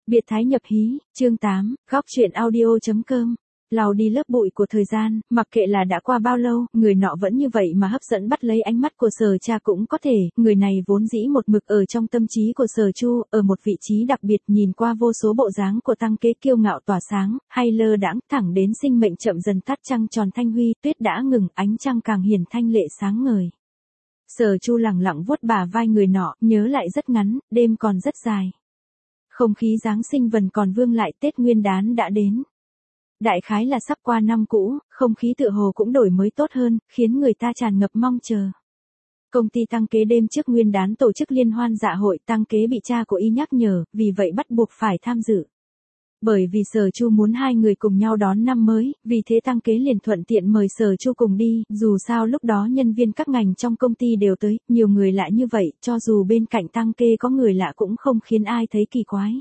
Biệt thái nhập hí, chương 8, góc truyện audio.com. Lau đi lớp bụi của thời gian, mặc kệ là đã qua bao lâu, người nọ vẫn như vậy mà hấp dẫn bắt lấy ánh mắt của Sở Cha cũng có thể, người này vốn dĩ một mực ở trong tâm trí của Sở Chu, ở một vị trí đặc biệt nhìn qua vô số bộ dáng của Tăng Kế kiêu ngạo tỏa sáng, hay lơ đãng, thẳng đến sinh mệnh chậm dần tắt trăng tròn thanh huy, tuyết đã ngừng, ánh trăng càng hiển thanh lệ sáng ngời. Sở Chu lẳng lặng vuốt bả vai người nọ, nhớ lại rất ngắn, đêm còn rất dài. Không khí Giáng sinh vẫn còn vương lại, Tết Nguyên đán đã đến. Đại khái là sắp qua năm cũ, không khí tựa hồ cũng đổi mới tốt hơn, khiến người ta tràn ngập mong chờ. Công ty Tăng Kế đêm trước Nguyên đán tổ chức liên hoan dạ hội, Tăng Kế bị cha của y nhắc nhở, vì vậy bắt buộc phải tham dự. Bởi vì Sở Chu muốn hai người cùng nhau đón năm mới, vì thế Tăng Kế liền thuận tiện mời Sở Chu cùng đi, dù sao lúc đó nhân viên các ngành trong công ty đều tới, nhiều người lạ như vậy, cho dù bên cạnh Tăng Kế có người lạ cũng không khiến ai thấy kỳ quái.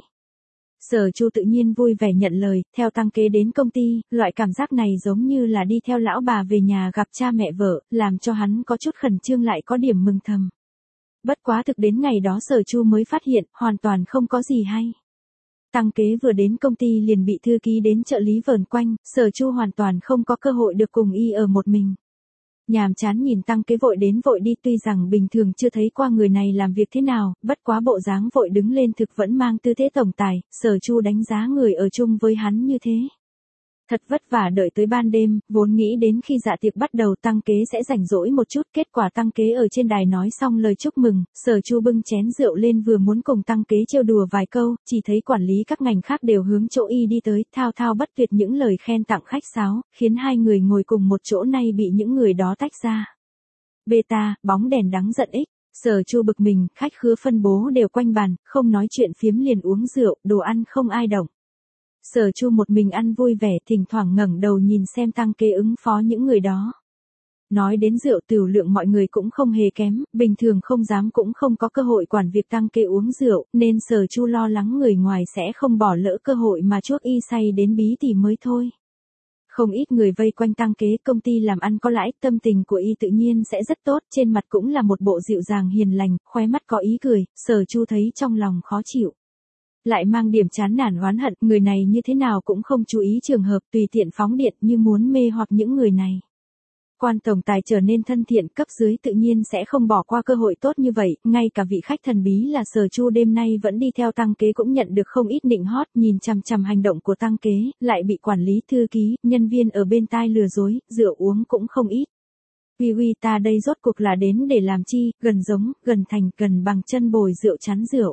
Sở Chu tự nhiên vui vẻ nhận lời, theo Tăng Kế đến công ty, loại cảm giác này giống như là đi theo lão bà về nhà gặp cha mẹ vợ, làm cho hắn có chút khẩn trương lại có điểm mừng thầm. Bất quá thực đến ngày đó Sở Chu mới phát hiện, hoàn toàn không có gì hay. Tăng Kế vừa đến công ty liền bị thư ký đến trợ lý vờn quanh, Sở Chu hoàn toàn không có cơ hội được cùng y ở một mình. Nhàm chán nhìn Tăng Kế vội đến vội đi, tuy rằng bình thường chưa thấy qua người này làm việc thế nào, bất quá bộ dáng vội đứng lên thực vẫn mang tư thế tổng tài, Sở Chu đánh giá người ở chung với hắn như thế. Thật vất vả đợi tới ban đêm, vốn nghĩ đến khi dạ tiệc bắt đầu Tăng Kế sẽ rảnh rỗi một chút, kết quả Tăng Kế ở trên đài nói xong lời chúc mừng, Sở Chu bưng chén rượu lên vừa muốn cùng Tăng Kế trêu đùa vài câu, chỉ thấy quản lý các ngành khác đều hướng chỗ y đi tới, thao thao bất tuyệt những lời khen tặng khách sáo, khiến hai người ngồi cùng một chỗ nay bị những người đó tách ra. Beta, bóng đèn đắng giận ích, Sở Chu bực mình, khách khứa phân bố đều quanh bàn, không nói chuyện phiếm liền uống rượu, đồ ăn không ai động. Sở Chu một mình ăn vui vẻ, thỉnh thoảng ngẩng đầu nhìn xem Tăng Kế ứng phó những người đó. Nói đến rượu tửu lượng mọi người cũng không hề kém, bình thường không dám cũng không có cơ hội quản việc Tăng Kế uống rượu, nên Sở Chu lo lắng người ngoài sẽ không bỏ lỡ cơ hội mà chuốc y say đến bí tỉ mới thôi. Không ít người vây quanh Tăng Kế, công ty làm ăn có lãi, tâm tình của y tự nhiên sẽ rất tốt, trên mặt cũng là một bộ dịu dàng hiền lành, khóe mắt có ý cười, Sở Chu thấy trong lòng khó chịu. Lại mang điểm chán nản oán hận, người này như thế nào cũng không chú ý trường hợp, tùy tiện phóng điện như muốn mê hoặc những người này. Quan tổng tài trở nên thân thiện, cấp dưới tự nhiên sẽ không bỏ qua cơ hội tốt như vậy, ngay cả vị khách thần bí là Sở Chu đêm nay vẫn đi theo Tăng Kế cũng nhận được không ít nịnh hót, nhìn chằm chằm hành động của Tăng Kế, lại bị quản lý, thư ký, nhân viên ở bên tai lừa dối, rượu uống cũng không ít. Uy ta đây rốt cuộc là đến để làm chi, gần giống, gần thành, gần bằng chân bồi rượu chán rượu.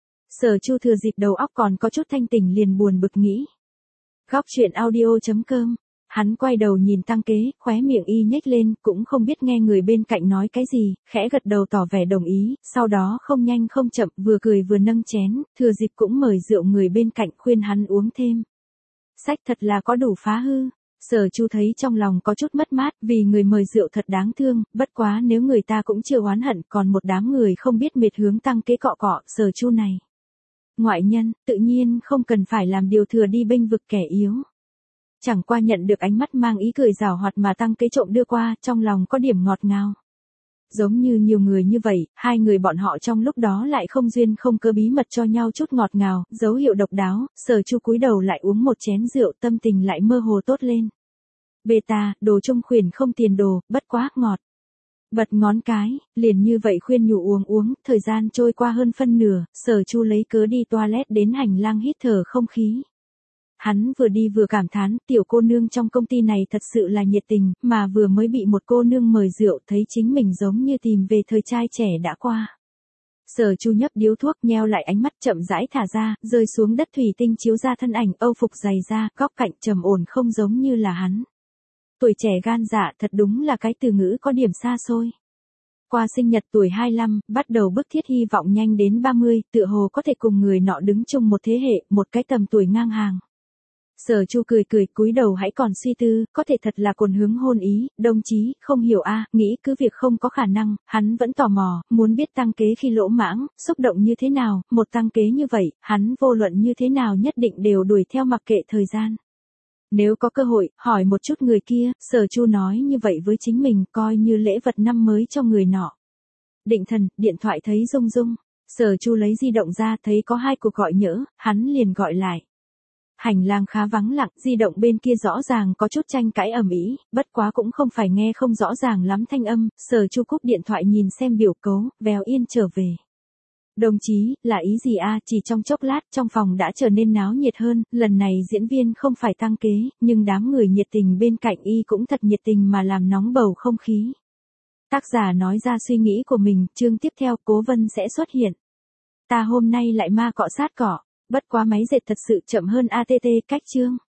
Sở Chu thừa dịp đầu óc còn có chút thanh tỉnh liền buồn bực nghĩ. Góc truyện audio.com. Hắn quay đầu nhìn Tăng Kế, khóe miệng y nhếch lên, cũng không biết nghe người bên cạnh nói cái gì, khẽ gật đầu tỏ vẻ đồng ý, sau đó không nhanh không chậm, vừa cười vừa nâng chén, thừa dịp cũng mời rượu người bên cạnh khuyên hắn uống thêm. Sách thật là có đủ phá hư. Sở Chu thấy trong lòng có chút mất mát, vì người mời rượu thật đáng thương, bất quá nếu người ta cũng chưa oán hận, còn một đám người không biết mệt hướng Tăng Kế cọ cọ, Sở Chu này. Ngoại nhân, tự nhiên không cần phải làm điều thừa đi bênh vực kẻ yếu. Chẳng qua nhận được ánh mắt mang ý cười giảo hoạt mà Tăng Kế trộm đưa qua, trong lòng có điểm ngọt ngào. Giống như nhiều người như vậy, hai người bọn họ trong lúc đó lại không duyên không cớ bí mật cho nhau chút ngọt ngào, dấu hiệu độc đáo, Sở Chu cúi đầu lại uống một chén rượu, tâm tình lại mơ hồ tốt lên. Beta, đồ trung khuyển không tiền đồ, bất quá ngọt. Bật ngón cái, liền như vậy khuyên nhủ uống, thời gian trôi qua hơn phân nửa, Sở Chu lấy cớ đi toilet đến hành lang hít thở không khí. Hắn vừa đi vừa cảm thán, tiểu cô nương trong công ty này thật sự là nhiệt tình, mà vừa mới bị một cô nương mời rượu thấy chính mình giống như tìm về thời trai trẻ đã qua. Sở Chu nhấp điếu thuốc nheo lại ánh mắt chậm rãi thả ra, rơi xuống đất thủy tinh chiếu ra thân ảnh Âu phục dày da, góc cạnh trầm ổn không giống như là hắn. Tuổi trẻ gan dạ thật đúng là cái từ ngữ có điểm xa xôi. Qua sinh nhật tuổi 25, bắt đầu bức thiết hy vọng nhanh đến 30, tựa hồ có thể cùng người nọ đứng chung một thế hệ, một cái tầm tuổi ngang hàng. Sở Chu cười cúi đầu hãy còn suy tư, có thể thật là cồn hướng hôn ý, đồng chí, không hiểu a, nghĩ cứ việc không có khả năng, hắn vẫn tò mò, muốn biết Tăng Kế khi lỗ mãng, xúc động như thế nào, một Tăng Kế như vậy, hắn vô luận như thế nào nhất định đều đuổi theo mặc kệ thời gian. Nếu có cơ hội, hỏi một chút người kia, Sở Chu nói như vậy với chính mình, coi như lễ vật năm mới cho người nọ. Định thần, điện thoại thấy rung rung. Sở Chu lấy di động ra thấy có 2 cuộc gọi nhỡ, hắn liền gọi lại. Hành lang khá vắng lặng, di động bên kia rõ ràng có chút tranh cãi ầm ĩ, bất quá cũng không phải nghe không rõ ràng lắm thanh âm, Sở Chu cúp điện thoại nhìn xem biểu cấu, vèo yên trở về. Đồng chí, là ý gì a? Chỉ trong chốc lát, trong phòng đã trở nên náo nhiệt hơn, lần này diễn viên không phải tăng kế, nhưng đám người nhiệt tình bên cạnh y cũng thật nhiệt tình mà làm nóng bầu không khí. Tác giả nói ra suy nghĩ của mình, chương tiếp theo, Cố Vân sẽ xuất hiện. Ta hôm nay lại ma cọ sát cỏ, bất quá máy dệt thật sự chậm hơn ATT cách chương.